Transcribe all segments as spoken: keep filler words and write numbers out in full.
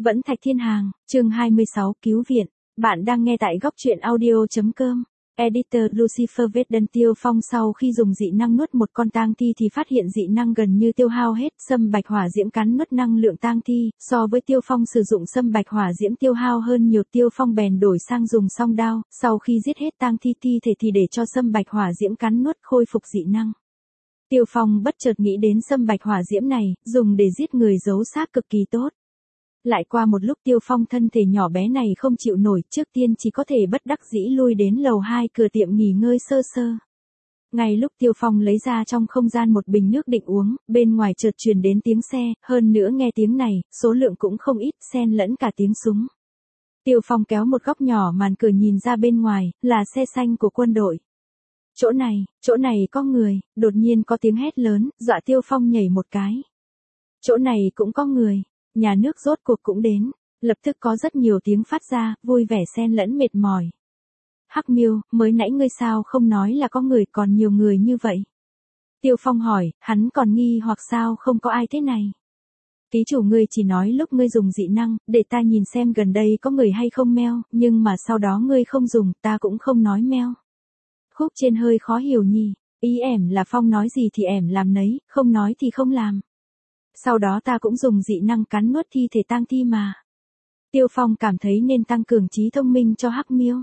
Vẫn Thạch Thiên Hàng, chương hai mươi sáu, cứu viện. Bạn đang nghe tại góc truyện audio.com. Editor Lucifer Vết Tiêu Phong sau khi dùng dị năng nuốt một con tang thi thì phát hiện dị năng gần như tiêu hao hết, sâm bạch hỏa diễm cắn nuốt năng lượng tang thi, so với Tiêu Phong sử dụng sâm bạch hỏa diễm tiêu hao hơn nhiều. Tiêu Phong bèn đổi sang dùng song đao, sau khi giết hết tang thi thi thể thì để cho sâm bạch hỏa diễm cắn nuốt khôi phục dị năng. Tiêu Phong bất chợt nghĩ đến sâm bạch hỏa diễm này, dùng để giết người giấu xác cực kỳ tốt. Lại qua một lúc Tiêu Phong thân thể nhỏ bé này không chịu nổi, trước tiên chỉ có thể bất đắc dĩ lui đến lầu hai cửa tiệm nghỉ ngơi sơ sơ. Ngay lúc Tiêu Phong lấy ra trong không gian một bình nước định uống, bên ngoài chợt truyền đến tiếng xe, hơn nữa nghe tiếng này, số lượng cũng không ít, xen lẫn cả tiếng súng. Tiêu Phong kéo một góc nhỏ màn cửa nhìn ra bên ngoài, là xe xanh của quân đội. Chỗ này, chỗ này có người, đột nhiên có tiếng hét lớn, dọa Tiêu Phong nhảy một cái. Chỗ này cũng có người. Nhà nước rốt cuộc cũng đến, lập tức có rất nhiều tiếng phát ra, vui vẻ xen lẫn mệt mỏi. Hắc Miêu, mới nãy ngươi sao không nói là có người, còn nhiều người như vậy? Tiêu Phong hỏi, hắn còn nghi hoặc sao không có ai thế này. Ký chủ ngươi chỉ nói lúc ngươi dùng dị năng, để ta nhìn xem gần đây có người hay không meo, nhưng mà sau đó ngươi không dùng, ta cũng không nói meo. Khúc trên hơi khó hiểu nhỉ, ý ẻm là Phong nói gì thì ẻm làm nấy, không nói thì không làm. Sau đó ta cũng dùng dị năng cắn nuốt thi thể tang thi mà. Tiêu Phong cảm thấy nên tăng cường trí thông minh cho Hắc Miêu.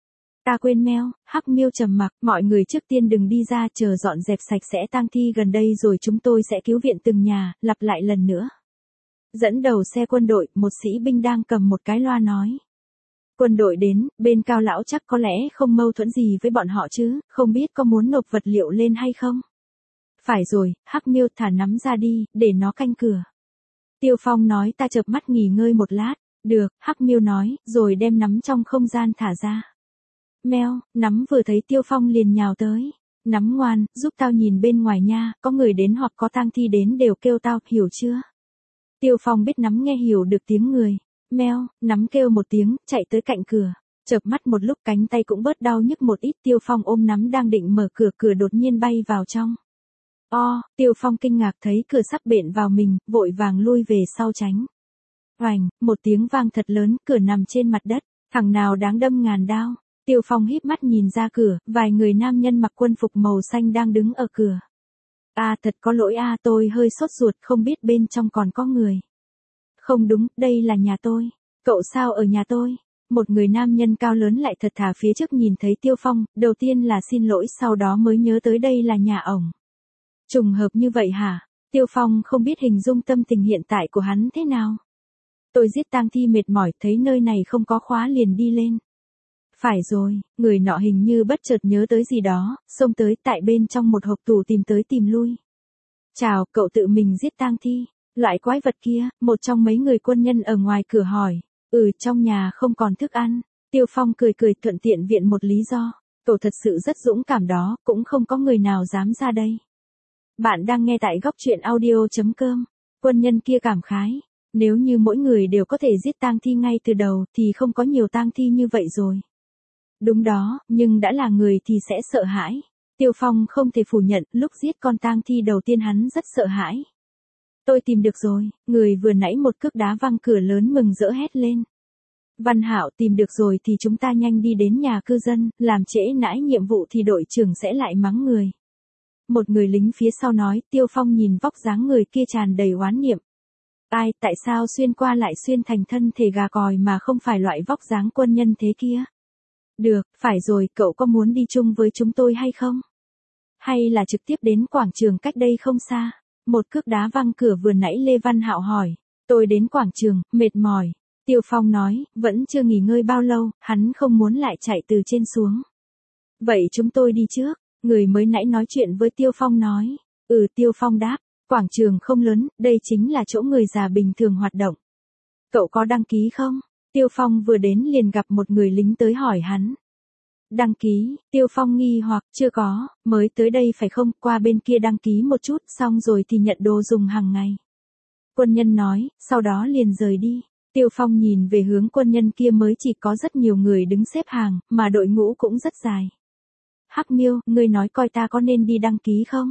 Ta quên meo, Hắc Miêu trầm mặc, mọi người trước tiên đừng đi ra, chờ dọn dẹp sạch sẽ tang thi gần đây rồi chúng tôi sẽ cứu viện từng nhà, lặp lại lần nữa. Dẫn đầu xe quân đội, một sĩ binh đang cầm một cái loa nói. Quân đội đến, bên Cao lão chắc có lẽ không mâu thuẫn gì với bọn họ chứ, không biết có muốn nộp vật liệu lên hay không? Phải rồi, Hắc Miêu thả nắm ra đi, để nó canh cửa. Tiêu Phong nói ta chợp mắt nghỉ ngơi một lát. Được, Hắc Miêu nói, rồi đem nắm trong không gian thả ra. Meo, nắm vừa thấy Tiêu Phong liền nhào tới. Nắm ngoan, giúp tao nhìn bên ngoài nha, có người đến hoặc có tang thi đến đều kêu tao, hiểu chưa? Tiêu Phong biết nắm nghe hiểu được tiếng người. Meo, nắm kêu một tiếng, chạy tới cạnh cửa. Chợp mắt một lúc cánh tay cũng bớt đau nhức một ít. Tiêu Phong ôm nắm đang định mở cửa, cửa đột nhiên bay vào trong. O, Tiêu Phong kinh ngạc thấy cửa sắp bện vào mình, vội vàng lui về sau tránh. Oành, một tiếng vang thật lớn, cửa nằm trên mặt đất, thằng nào đáng đâm ngàn đao. Tiêu Phong híp mắt nhìn ra cửa, vài người nam nhân mặc quân phục màu xanh đang đứng ở cửa. A à, thật có lỗi a à, tôi hơi sốt ruột, không biết bên trong còn có người. Không đúng, đây là nhà tôi. Cậu sao ở nhà tôi? Một người nam nhân cao lớn lại thật thà phía trước nhìn thấy Tiêu Phong, đầu tiên là xin lỗi sau đó mới nhớ tới đây là nhà ổng. Trùng hợp như vậy hả? Tiêu Phong không biết hình dung tâm tình hiện tại của hắn thế nào. Tôi giết tang thi mệt mỏi, thấy nơi này không có khóa liền đi lên. Phải rồi, người nọ hình như bất chợt nhớ tới gì đó, xông tới tại bên trong một hộp tủ tìm tới tìm lui. Chào, cậu tự mình giết tang thi, loại quái vật kia, một trong mấy người quân nhân ở ngoài cửa hỏi. Ừ, trong nhà không còn thức ăn. Tiêu Phong cười cười thuận tiện viện một lý do. Cậu thật sự rất dũng cảm đó, cũng không có người nào dám ra đây. Bạn đang nghe tại góc truyện audio.com. Quân nhân kia cảm khái. Nếu như mỗi người đều có thể giết tang thi ngay từ đầu thì không có nhiều tang thi như vậy rồi. Đúng đó, nhưng đã là người thì sẽ sợ hãi. Tiêu Phong không thể phủ nhận, lúc giết con tang thi đầu tiên hắn rất sợ hãi. Tôi tìm được rồi, người vừa nãy một cước đá văng cửa lớn mừng rỡ hét lên. Văn Hạo tìm được rồi thì chúng ta nhanh đi đến nhà cư dân, làm trễ nãi nhiệm vụ thì đội trưởng sẽ lại mắng người. Một người lính phía sau nói, Tiêu Phong nhìn vóc dáng người kia tràn đầy oán niệm. Ai, tại sao xuyên qua lại xuyên thành thân thể gà còi mà không phải loại vóc dáng quân nhân thế kia? Được, phải rồi, cậu có muốn đi chung với chúng tôi hay không? Hay là trực tiếp đến quảng trường cách đây không xa? Một cước đá văng cửa vừa nãy Lê Văn Hạo hỏi. Tôi đến quảng trường, mệt mỏi. Tiêu Phong nói, vẫn chưa nghỉ ngơi bao lâu, hắn không muốn lại chạy từ trên xuống. Vậy chúng tôi đi trước. Người mới nãy nói chuyện với Tiêu Phong nói. Ừ, Tiêu Phong đáp, quảng trường không lớn, đây chính là chỗ người già bình thường hoạt động. Cậu có đăng ký không? Tiêu Phong vừa đến liền gặp một người lính tới hỏi hắn. Đăng ký, Tiêu Phong nghi hoặc, chưa có, mới tới đây phải không, qua bên kia đăng ký một chút, xong rồi thì nhận đồ dùng hàng ngày. Quân nhân nói, sau đó liền rời đi. Tiêu Phong nhìn về hướng quân nhân kia mới chỉ có rất nhiều người đứng xếp hàng, mà đội ngũ cũng rất dài. Hắc Miêu, ngươi nói coi ta có nên đi đăng ký không?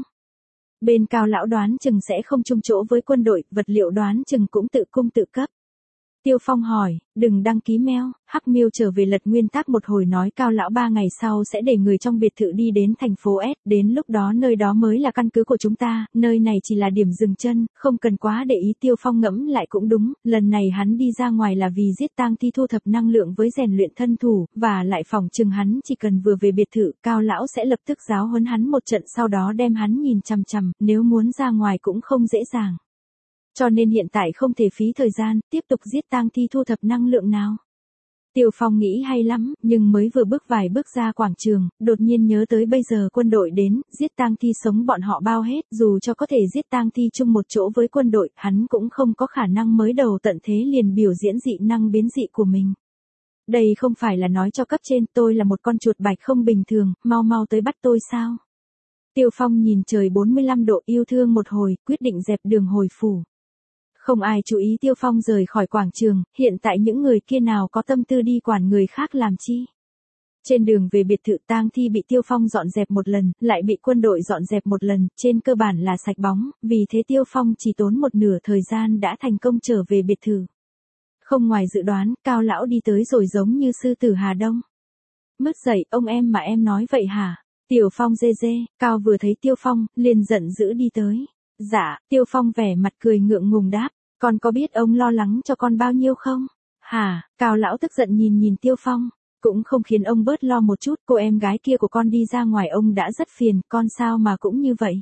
Bên Cao lão đoán chừng sẽ không chung chỗ với quân đội, vật liệu đoán chừng cũng tự cung tự cấp. Tiêu Phong hỏi, đừng đăng ký mail, Hắc Miêu trở về lật nguyên tắc một hồi nói Cao lão ba ngày sau sẽ để người trong biệt thự đi đến thành phố S, đến lúc đó nơi đó mới là căn cứ của chúng ta, nơi này chỉ là điểm dừng chân, không cần quá để ý. Tiêu Phong ngẫm lại cũng đúng, lần này hắn đi ra ngoài là vì giết tang thi thu thập năng lượng với rèn luyện thân thủ, và lại phòng chừng hắn chỉ cần vừa về biệt thự, Cao lão sẽ lập tức giáo huấn hắn một trận sau đó đem hắn nhìn chằm chằm, nếu muốn ra ngoài cũng không dễ dàng. Cho nên hiện tại không thể phí thời gian, tiếp tục giết tang thi thu thập năng lượng nào. Tiêu Phong nghĩ hay lắm, nhưng mới vừa bước vài bước ra quảng trường, đột nhiên nhớ tới bây giờ quân đội đến, giết tang thi sống bọn họ bao hết, dù cho có thể giết tang thi chung một chỗ với quân đội, hắn cũng không có khả năng mới đầu tận thế liền biểu diễn dị năng biến dị của mình. Đây không phải là nói cho cấp trên tôi là một con chuột bạch không bình thường, mau mau tới bắt tôi sao? Tiêu Phong nhìn trời bốn mươi lăm độ yêu thương một hồi, quyết định dẹp đường hồi phủ. Không ai chú ý Tiêu Phong rời khỏi quảng trường, hiện tại những người kia nào có tâm tư đi quản người khác làm chi. Trên đường về biệt thự tang thi bị Tiêu Phong dọn dẹp một lần, lại bị quân đội dọn dẹp một lần, trên cơ bản là sạch bóng, vì thế Tiêu Phong chỉ tốn một nửa thời gian đã thành công trở về biệt thự. Không ngoài dự đoán, Cao lão đi tới rồi giống như sư tử Hà Đông. Mất dậy, ông em mà em nói vậy hả? Tiểu Phong dê dê, Cao vừa thấy Tiêu Phong, liền giận dữ đi tới. Dạ, Tiêu Phong vẻ mặt cười ngượng ngùng đáp, con có biết ông lo lắng cho con bao nhiêu không? Hả? Cao lão tức giận nhìn nhìn Tiêu Phong, cũng không khiến ông bớt lo một chút, cô em gái kia của con đi ra ngoài ông đã rất phiền, con sao mà cũng như vậy.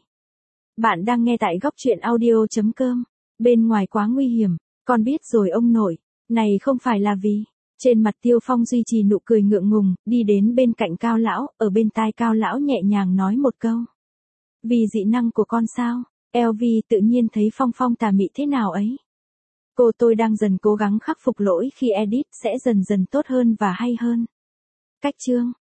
Bạn đang nghe tại góc truyện audio chấm com, bên ngoài quá nguy hiểm, con biết rồi ông nội, này không phải là vì... Trên mặt Tiêu Phong duy trì nụ cười ngượng ngùng, đi đến bên cạnh Cao lão, ở bên tai Cao lão nhẹ nhàng nói một câu. Vì dị năng của con sao? lờ vê tự nhiên thấy Phong Phong tà mị thế nào ấy. Cô tôi đang dần cố gắng khắc phục lỗi khi edit sẽ dần dần tốt hơn và hay hơn. Cách chương